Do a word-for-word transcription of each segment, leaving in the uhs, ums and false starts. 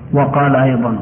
وقال أيضا: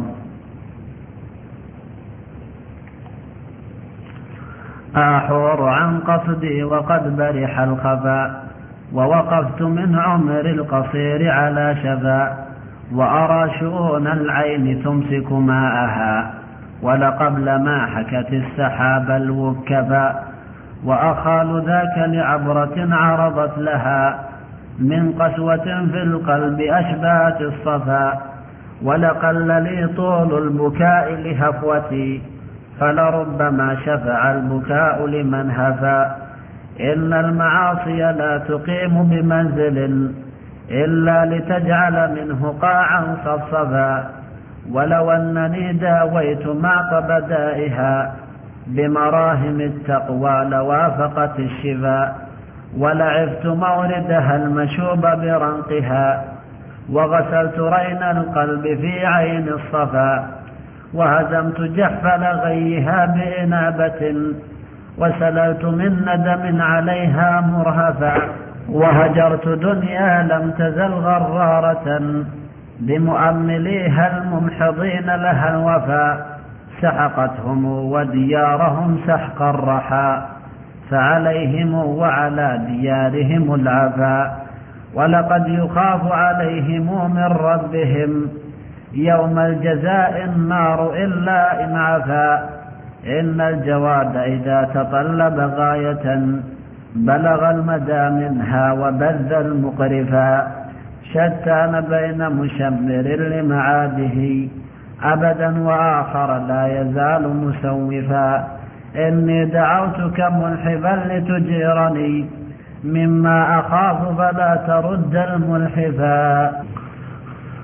أحور عن قصدي وقد برح الخفا، ووقفت من عمر القصير على شفا، وأرى شؤون العين تمسك ماءها، ولقبل ما حكت السحاب الوكفا، وأخال ذاك لعبرة عرضت لها من قسوة في القلب أشبهت الصفا، ولقل لي طول البكاء لهفوتي، فلربما شفع البكاء لمن هفا. إن المعاصي لا تقيم بمنزل إلا لتجعل منه قاعا صفصفا، ولو أنني داويت معقب دائها بمراهم التقوى لوافقت الشفاء، ولعفت موردها المشوب برنقها، وغسلت رين القلب في عين الصفا، وهزمت جحفل غيها بإنابة، وسللت من ندم عليها مرهفا، وهجرت دنيا لم تزل غرارة بمؤمليها الممحضين لها الوفا، سحقتهم وديارهم سحق الرحى، فعليهم وعلى ديارهم العفا، ولقد يخاف عليهم من ربهم يوم الجزاء النار إلا إن عفا. إن الجواد إذا تطلب غاية بلغ المدى منها وبذ المقرفا، شتان بين مشمر لمعاده أبدا وآخر لا يزال مسوفا، إني دعوتك ملحفا لتجيرني مما أخاف فلا ترد الملحفا.